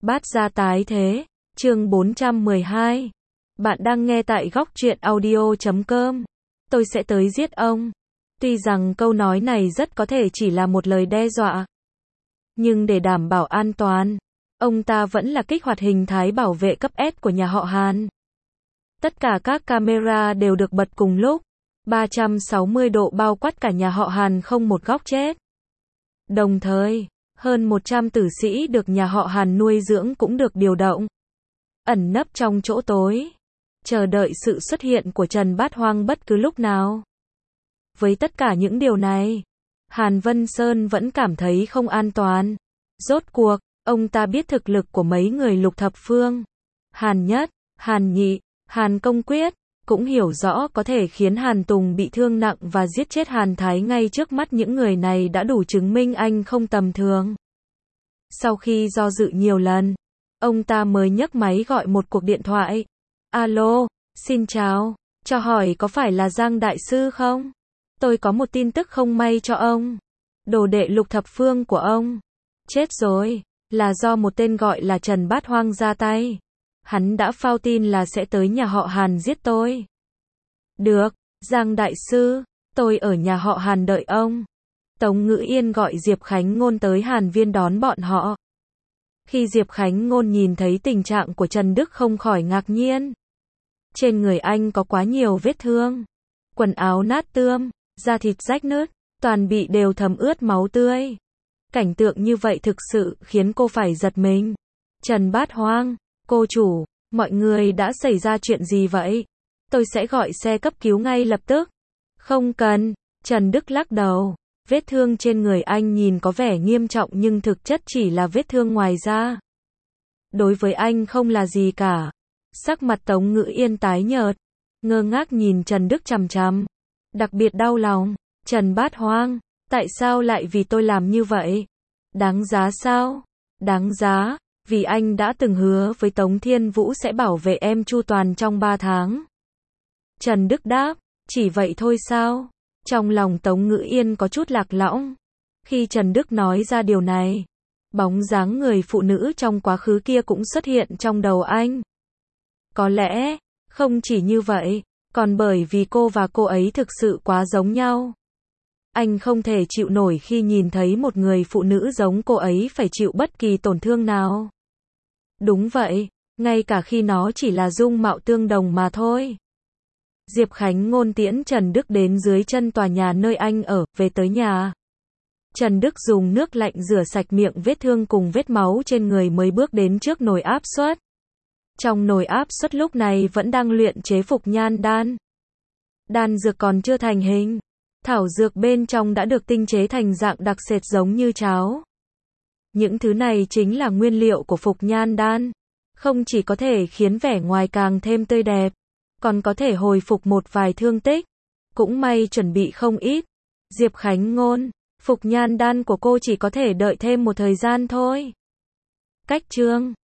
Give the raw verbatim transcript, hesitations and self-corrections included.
Bát gia tái thế, chương bốn trăm mười hai. Bạn đang nghe tại góc truyện audio chấm com. Tôi sẽ tới giết ông. Tuy rằng câu nói này rất có thể chỉ là một lời đe dọa, nhưng để đảm bảo an toàn, ông ta vẫn là kích hoạt hình thái bảo vệ cấp S của nhà họ Hàn. Tất cả các camera đều được bật cùng lúc, ba trăm sáu mươi độ bao quát cả nhà họ Hàn không một góc chết. Đồng thời, hơn một trăm tử sĩ được nhà họ Hàn nuôi dưỡng cũng được điều động, ẩn nấp trong chỗ tối, chờ đợi sự xuất hiện của Trần Bát Hoang bất cứ lúc nào. Với tất cả những điều này, Hàn Vân Sơn vẫn cảm thấy không an toàn. Rốt cuộc, ông ta biết thực lực của mấy người Lục Thập Phương, Hàn Nhất, Hàn Nhị, Hàn Công Quyết, cũng hiểu rõ có thể khiến Hàn Tùng bị thương nặng và giết chết Hàn Thái ngay trước mắt những người này đã đủ chứng minh anh không tầm thường. Sau khi do dự nhiều lần, ông ta mới nhấc máy gọi một cuộc điện thoại. Alo, xin chào, cho hỏi có phải là Giang Đại Sư không? Tôi có một tin tức không may cho ông. Đồ đệ Lục Thập Phương của ông chết rồi, là do một tên gọi là Trần Bát Hoang ra tay. Hắn đã phao tin là sẽ tới nhà họ Hàn giết tôi. Được, Giang Đại Sư, tôi ở nhà họ Hàn đợi ông. Tống Ngữ Yên gọi Diệp Khánh Ngôn tới Hàn Viên đón bọn họ. Khi Diệp Khánh Ngôn nhìn thấy tình trạng của Trần Đức không khỏi ngạc nhiên. Trên người anh có quá nhiều vết thương, quần áo nát tươm, da thịt rách nứt, toàn bị đều thấm ướt máu tươi. Cảnh tượng như vậy thực sự khiến cô phải giật mình. Trần Bát Hoang, cô chủ, mọi người đã xảy ra chuyện gì vậy? Tôi sẽ gọi xe cấp cứu ngay lập tức. Không cần, Trần Đức lắc đầu. Vết thương trên người anh nhìn có vẻ nghiêm trọng nhưng thực chất chỉ là vết thương ngoài da. Đối với anh không là gì cả. Sắc mặt Tống Ngữ Yên tái nhợt, ngơ ngác nhìn Trần Đức chằm chằm. Đặc biệt đau lòng. Trần Bát Hoang, tại sao lại vì tôi làm như vậy? Đáng giá sao? Đáng giá, vì anh đã từng hứa với Tống Thiên Vũ sẽ bảo vệ em chu toàn trong ba tháng. Trần Đức đáp, chỉ vậy thôi sao? Trong lòng Tống Ngữ Yên có chút lạc lõng. Khi Trần Đức nói ra điều này, bóng dáng người phụ nữ trong quá khứ kia cũng xuất hiện trong đầu anh. Có lẽ, không chỉ như vậy, còn bởi vì cô và cô ấy thực sự quá giống nhau. Anh không thể chịu nổi khi nhìn thấy một người phụ nữ giống cô ấy phải chịu bất kỳ tổn thương nào. Đúng vậy, ngay cả khi nó chỉ là dung mạo tương đồng mà thôi. Diệp Khánh Ngôn tiễn Trần Đức đến dưới chân tòa nhà nơi anh ở, về tới nhà. Trần Đức dùng nước lạnh rửa sạch miệng vết thương cùng vết máu trên người mới bước đến trước nồi áp suất. Trong nồi áp suất lúc này vẫn đang luyện chế Phục Nhan đan. Đan dược còn chưa thành hình. Thảo dược bên trong đã được tinh chế thành dạng đặc sệt giống như cháo. Những thứ này chính là nguyên liệu của Phục Nhan đan. Không chỉ có thể khiến vẻ ngoài càng thêm tươi đẹp, còn có thể hồi phục một vài thương tích. Cũng may chuẩn bị không ít. Diệp Khánh Ngôn, Phục Nhan đan của cô chỉ có thể đợi thêm một thời gian thôi. Cách chương